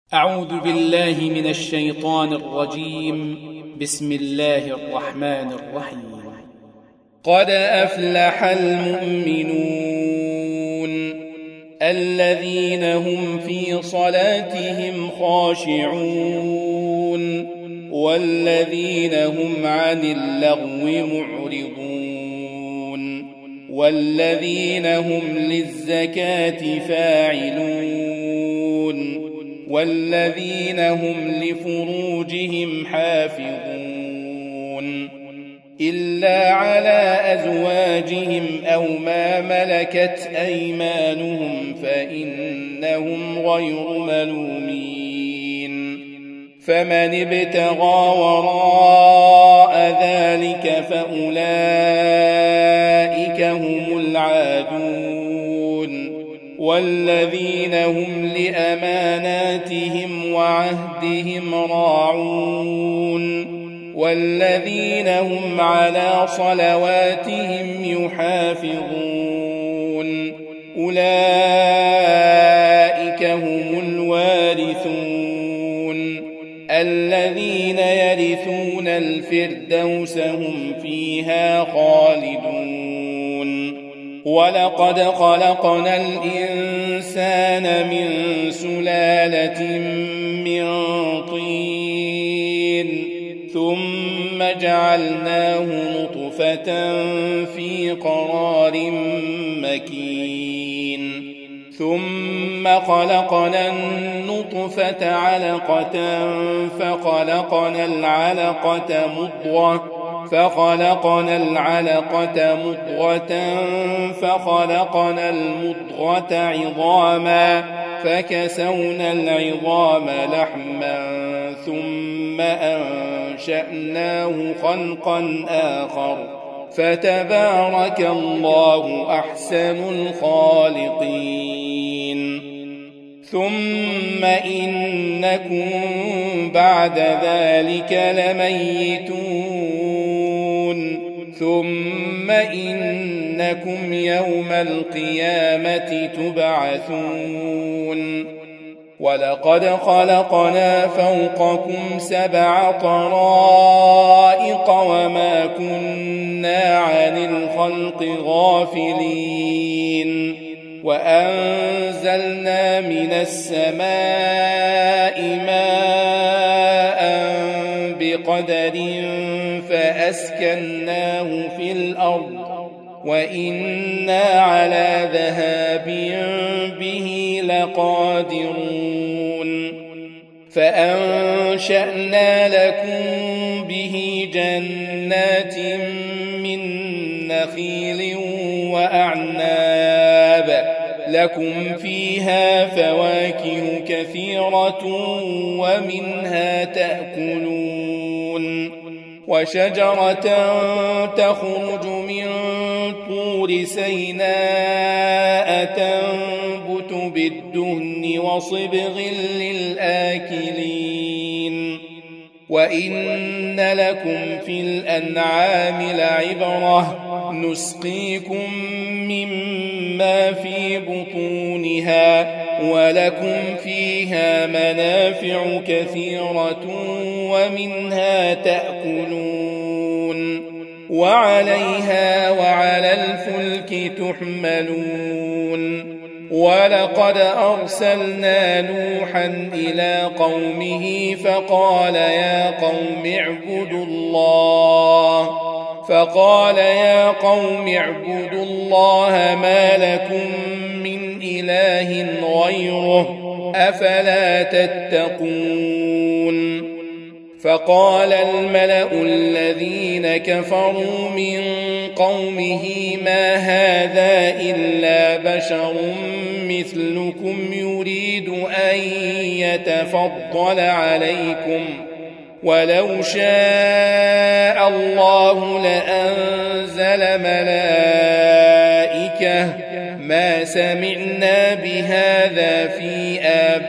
أعوذ بالله من الشيطان الرجيم. بسم الله الرحمن الرحيم. قد أفلح المؤمنون الذين هم في صلاتهم خاشعون والذين هم عن اللغو معرضون والذين هم للزكاة فاعلون والذين هم لفروجهم حافظون إلا على أزواجهم أو ما ملكت أيمانهم فإنهم غير ملومين فمن ابتغى وراء ذلك فأولئك هم العادون والذين هم لأماناتهم وعهدهم راعون والذين هم على صلواتهم يحافظون أولئك هم الوارثون الذين يرثون الفردوس هم فيها خالدون ولقد خلقنا الإنسان من سلالة من طين ثم جعلناه نطفة في قرار مكين ثم خلقنا النطفة علقة فخلقنا العلقة مضغة فخلقنا المضغة عظاما فكسونا العظام لحما ثم أنشأناه خلقا آخر فتبارك الله أحسن الخالقين ثم إنكم بعد ذلك لميتون ثم إنكم يوم القيامة تبعثون ولقد خلقنا فوقكم 7 طرائق وما كنا عن الخلق غافلين وأنزلنا من السماء ماء بقدر فأسكناه في الأرض وإنا على ذهاب به لقادرون فأنشأنا لكم به جنات من نخيل وأعناب لكم فيها فواكه كثيرة ومنها تأكلون وشجرة تخرج من طور سيناء تنبت بالدهن وصبغ للآكلين وإن لكم في الأنعام لعبرة نسقيكم مما في بطونها ولكم فيها منافع كثيرة ومنها تأكلون وعليها وعلى الفلك تحملون ولقد أرسلنا نوحا إلى قومه فقال يا قوم اعبدوا الله ما لكم من إله غيره أفلا تتقون فقال الملأ الذين كفروا من قومه ما هذا إلا بشر مثلكم يريد أن يتفضل عليكم ولو شاء الله لأنزل ملائكة ما سمعنا بهذا في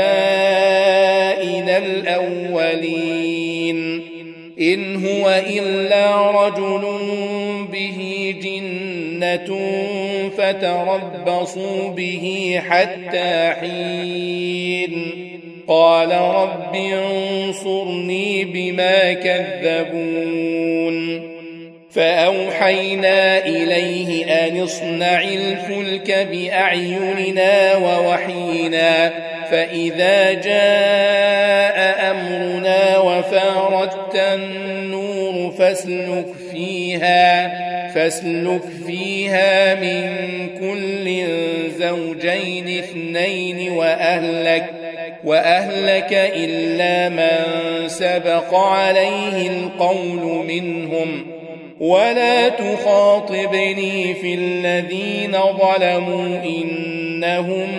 آبائنا الأولين إن هو إلا رجل به جنة فتربصوا به حتى حين قال رب انصرني بما كذبون فأوحينا إليه أن اصنع الفلك بأعيننا ووحينا فإذا جاء أمرنا وفارت النور فاسلك فيها من كل زوجين اثنين وأهلك إلا من سبق عليه القول منهم ولا تخاطبني في الذين ظلموا إنهم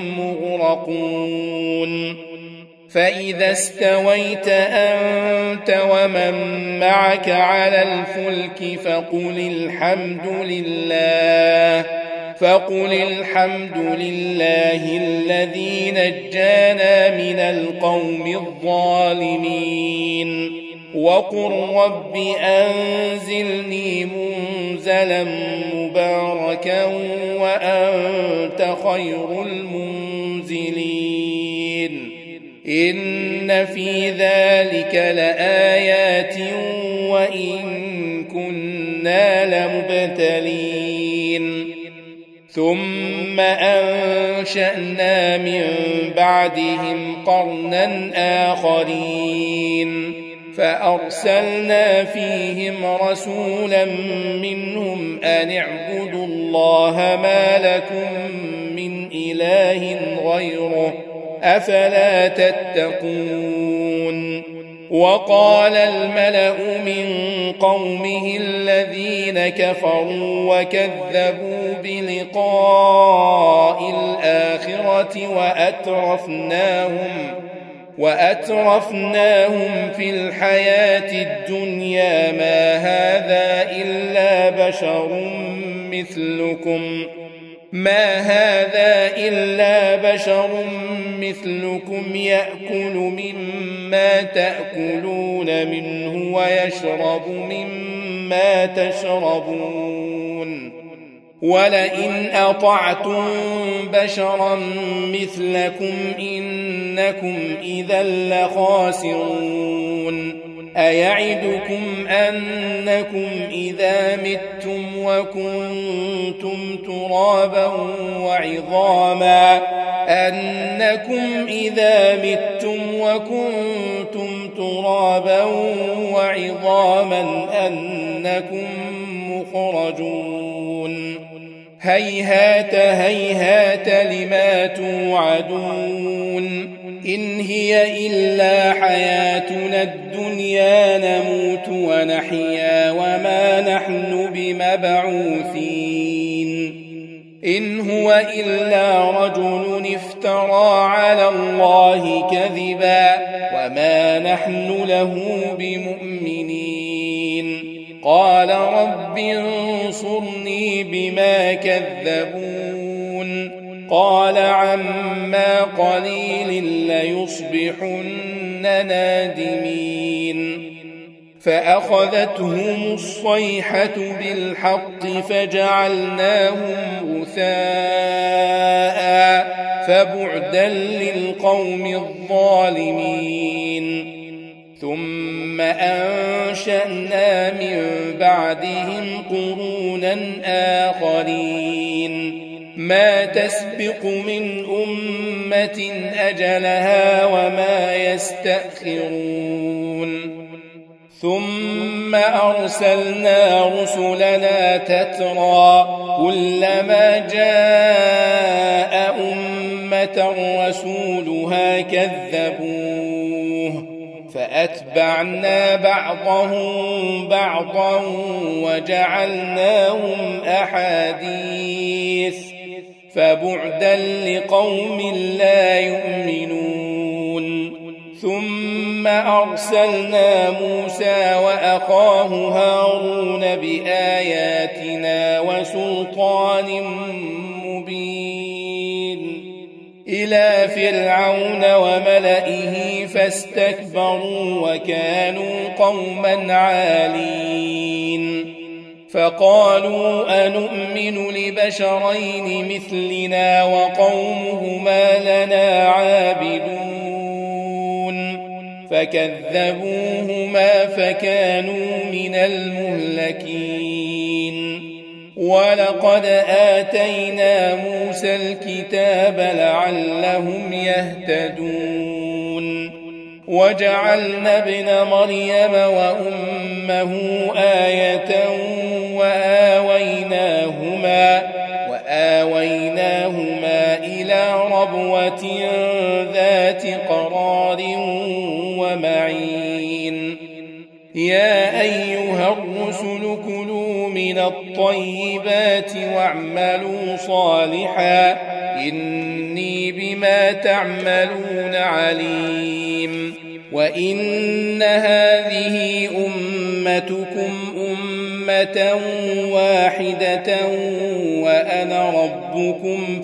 مغرقون فإذا استويت أنت ومن معك على الفلك فقل الحمد لله الذي نجانا من القوم الظالمين وقل رب أنزلني منزلا مباركا وأنت خير المنزلين إن في ذلك لآيات وإن كنا لمبتلين ثم أنشأنا من بعدهم قرنا آخرين فأرسلنا فيهم رسولا منهم أن اعبدوا الله ما لكم من إله غيره أفلا تتقون وقال الملأ من قومه الذين كفروا وكذبوا بلقاء الآخرة وأترفناهم في الحياة الدنيا ما هذا إلا بشر مثلكم يأكل مما تأكلون منه ويشرب مما تشربون ولئن أطعتم بشرا مثلكم إنكم إذا لخاسرون أيعدكم أنكم إذا متم وكنتم ترابا وعظاما أنكم مخرجون هيهات لما توعدون إن هي إلا حياتنا الدنيا نموت ونحيا وما نحن بمبعوثين إن هو إلا رجل افترى على الله كذبا وما نحن له بمؤمنين قال رب انصرني بما كذبون قال عما قليل ليصبحن نادمين فأخذتهم الصيحة بالحق فجعلناهم غثاء فبعدا للقوم الظالمين ثم أنشأنا من بعدهم قرونا آخرين ما تسبق من أمة أجلها وما يستأخرون ثم أرسلنا رسلنا تترى كلما جاء أمة رسولها كذبوه فأتبعنا بعضهم بعضا وجعلناهم أحاديث فبعدا لقوم لا يؤمنون ثم أرسلنا موسى وأخاه هارون بآياتنا وسلطان مبين إلى فرعون وملئه فاستكبروا وكانوا قوما عالين فقالوا أنؤمن لبشرين مثلنا وقومهما لنا عابدون فكذبوهما فكانوا من المهلكين. ولقد آتينا موسى الكتاب لعلهم يهتدون وجعلنا ابن مريم وأمه آية وآويناهما إلى ربوة ذات قرار ومعين. يا أيها الرسل كلوا من الطيبات واعملوا صالحا إني بما تعملون عليم. وإن هذه أمتكم أمة واحدة وأنا ربكم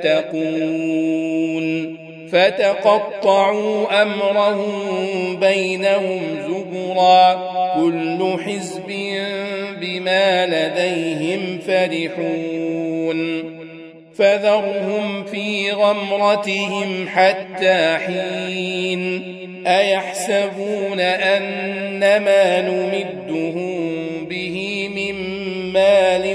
فاتقون. فتقطعوا أمرهم بينهم زبرا كل حزب بما لديهم فرحون. فذرهم في غمرتهم حتى حين. أيحسبون أنما نمدهم به من مال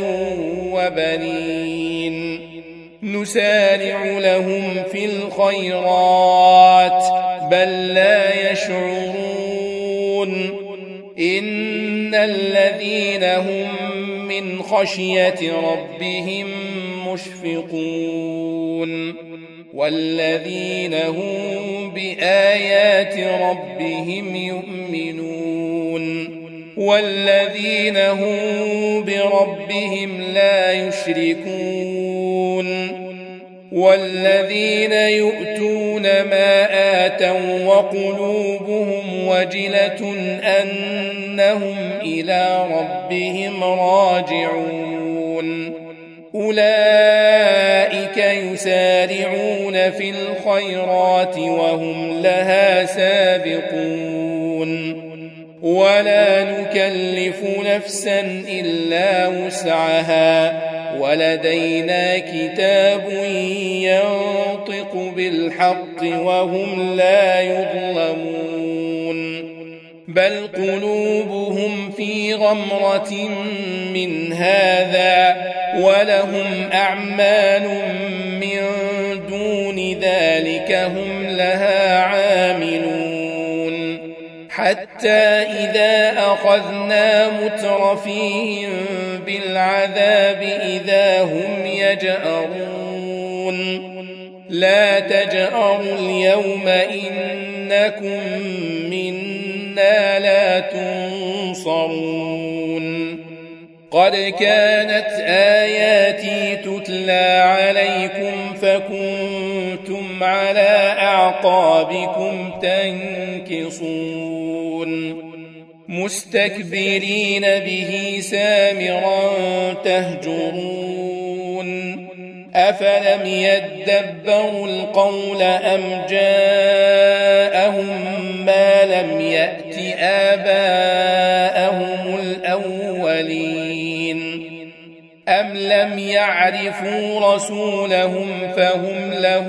وبنين نسارع لهم في الخيرات بل لا يشعرون. إن الذين هم من خشية ربهم مشفقون والذين هم بآيات ربهم يؤمنون والذين هم بربهم لا يشركون والذين يؤتون ما آتوا وقلوبهم وجلة أنهم إلى ربهم راجعون. أولئك يسارعون في الخيرات وهم لها سابقون. ولا نكلف نفسا إلا وسعها ولدينا كتاب ينطق بالحق وهم لا يظلمون. بل قلوبهم في غمرة من هذا ولهم أعمال من دون ذلك هم لها عاملون. حتى إذا أخذنا مترفيهم بالعذاب إذا هم يجأرون. لا تجأروا اليوم إنكم منا لا تنصرون. قد كانت آياتي تتلى عليكم فكنتم على أعقابكم تنكصون مستكبرين به سامرا تهجرون. أفلم يدبروا القول أم جاءهم ما لم يأت آباءهم الأولين أم لم يعرفوا رسولهم فهم له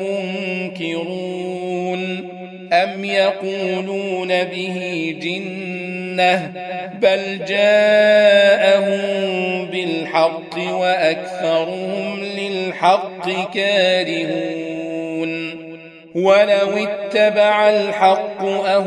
منكرون أم يقولون به جنة بل جاءهم بالحق وأكثرهم للحق كارهون. ولو اتبع الحق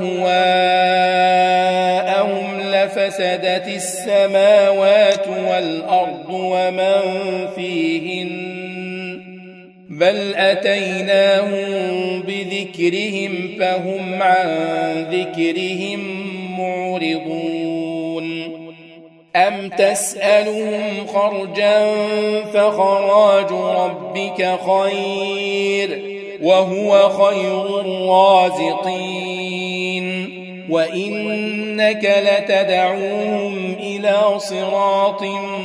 أهواءهم لفسدت السماوات والأرض ومن فيهن بل أتيناهم بذكرهم فهم عن ذكرهم معرضون. أم تسألهم خرجا فخراج ربك خير وهو خير الرازقين. وإنك لتدعوهم إلى صراط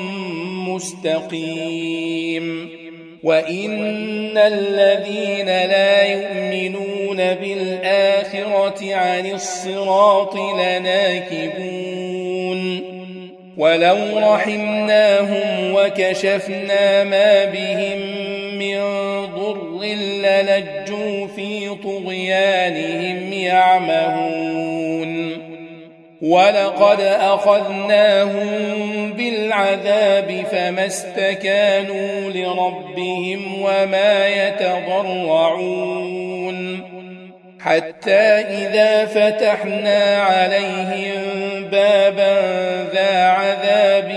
مستقيم. وإن الذين لا يؤمنون بالآخرة عن الصراط لناكبون. ولو رحمناهم وكشفنا ما بهم من ضر للجوا في طغيانهم طغيانهم يعمهون ولقد أخذناهم بالعذاب فما استكانوا لربهم وما يتضرعون حتى إذا فتحنا عليهم بابا ذا عذاب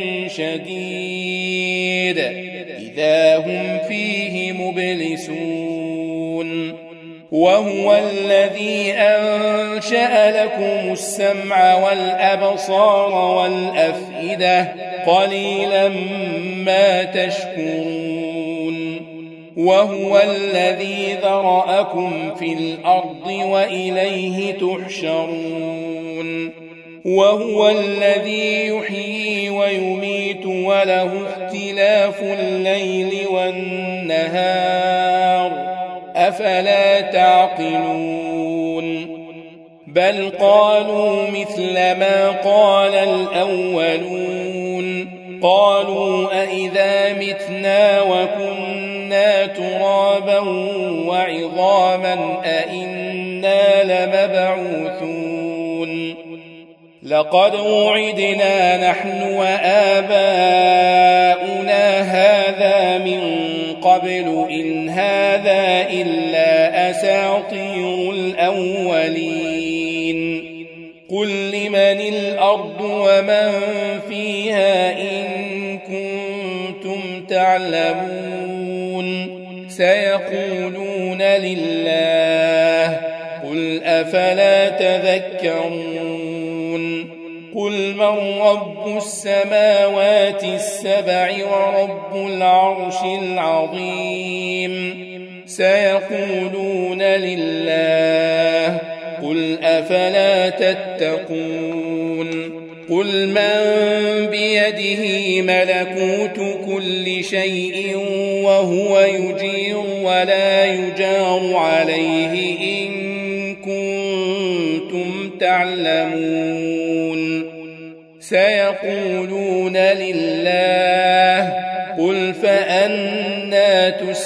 شديد إذا هم فيه مبلسون وهو الذي أنشأ لكم السمع والأبصار والأفئدة قليلا ما تشكرون وهو الذي ذرأكم في الأرض وإليه تحشرون وهو الذي يحيي ويميت وله اختلاف الليل والنهار أفلا تعقلون بل قالوا مثل ما قال الأولون قالوا أئذا متنا وكنا ترابا وعظاما أئنا لمبعوثون لقد وعدنا نحن وآباؤنا هذا من قبل إن هذا إلا أساطير الأولين قل لمن الأرض ومن فيها إن كنتم تعلمون سيقولون لله قل أفلا تذكرون قل من رب السماوات السبع ورب العرش العظيم سيقولون لله قل أفلا تتقون قل من بيده ملكوت كل شيء وهو يجير ولا يجار عليه إن كنتم تعلمون سيقولون لله قل فأنى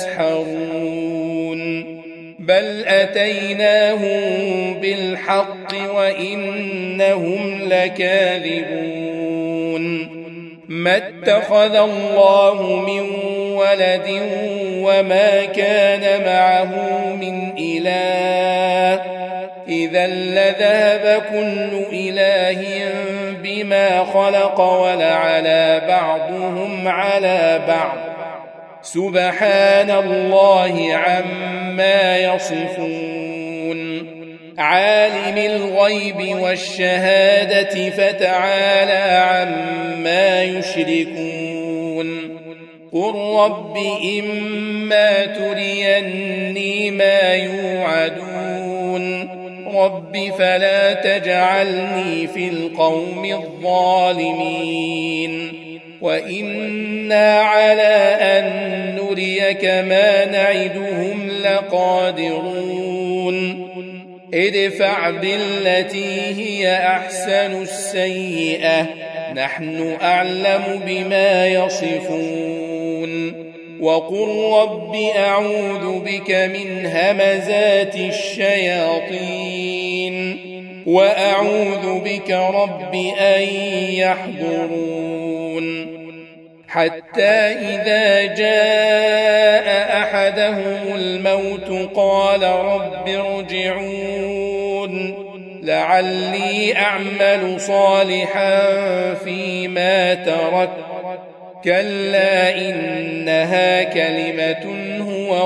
تسحرون بل أتيناهم بالحق وإنهم لكاذبون ما اتخذ الله من ولد وما كان معه من إله إذا لذهب كل إله بما خلق ولعلى بعضهم على بعض سبحان الله عما يصفون عالم الغيب والشهادة فتعالى عما يشركون قل رب إما تريني ما يوعدون رب فلا تجعلني في القوم الظالمين وإنا على أن نريك ما نعدهم لقادرون ادفع بالتي هي أحسن السيئة نحن أعلم بما يصفون وقل رب أعوذ بك من همزات الشياطين وأعوذ بك رب أن يحضرون حتى إذا جاء أحدهم الموت قال رب ارجعون لعلي أعمل صالحا فيما تركت كلا إنها كلمة هو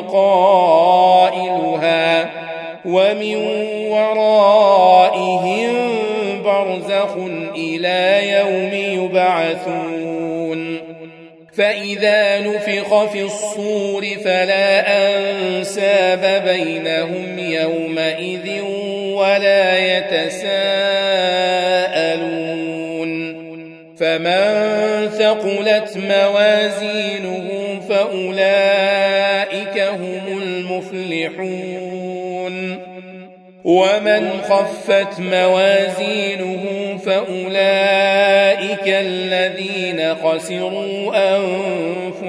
قائلها ومن ورائهم برزخ إلى يوم يبعثون فإذا نفخ في الصور فلا أنساب بينهم يومئذ ولا يتساءلون فمن ثقلت موازينه فأولئك هم المفلحون ومن خفت موازينه فأولئك الذين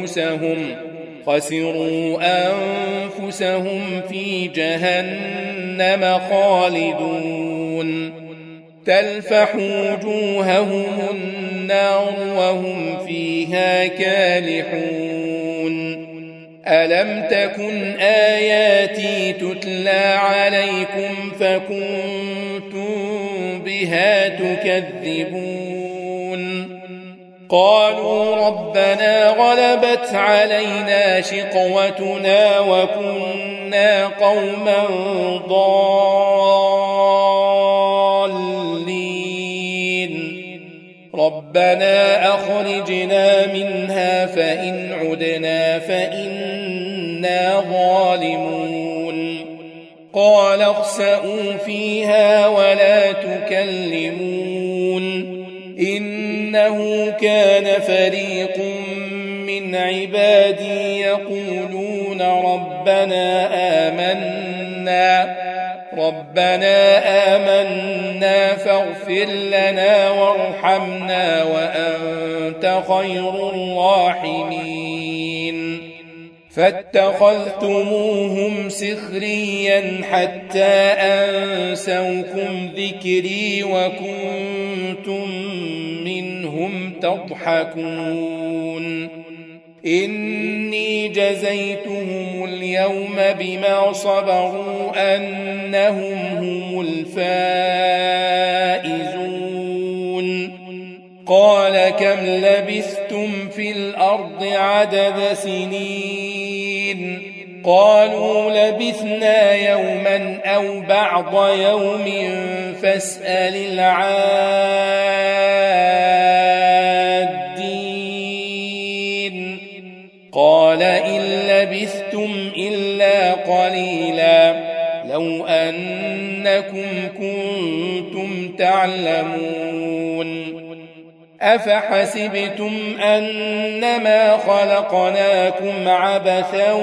خسروا أنفسهم في جهنم جهنم خالدون تلفح وجوههم النار وهم فيها كالحون ألم تكن آياتي تتلى عليكم فكنتم بها تكذبون قالوا ربنا غلبت علينا شقوتنا وكنا قوما ضالين ربنا أخرجنا منها فإن عدنا فإنا ظالمون قال اخسئوا فيها ولا تكلمون إنه كان فريق من عبادي يقولون ربنا آمنا فاغفر لنا وارحمنا وأنت خير الراحمين فاتخذتموهم سخريا حتى أنسوكم ذكري وكنتم منهم تضحكون إني جزيتهم اليوم بما صبروا أنهم هم الفائزون قال كم لبثتم في الأرض عدد سنين قالوا لبثنا يوما أو بعض يوم فاسأل العادين قال إن لبثتم إلا قليلا لو أنكم كنتم تعلمون أفحسبتم أنما خلقناكم عبثا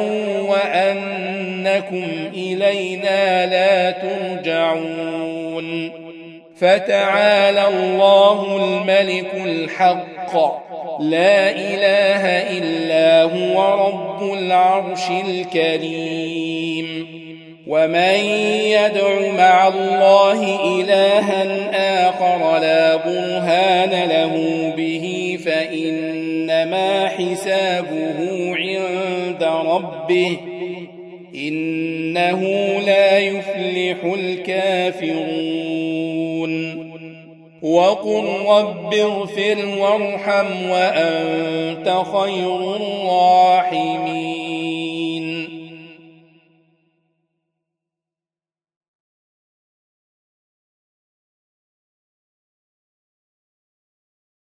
وأنكم إلينا لا ترجعون فتعالى الله الملك الحق لا إله إلا هو رب العرش الكريم ومن يدع مع الله إلها آخر لا برهان له به فإنما حسابه عند ربه إنه لا يفلح الكافرون وقل رب اغفر وارحم وأنت خير الراحمين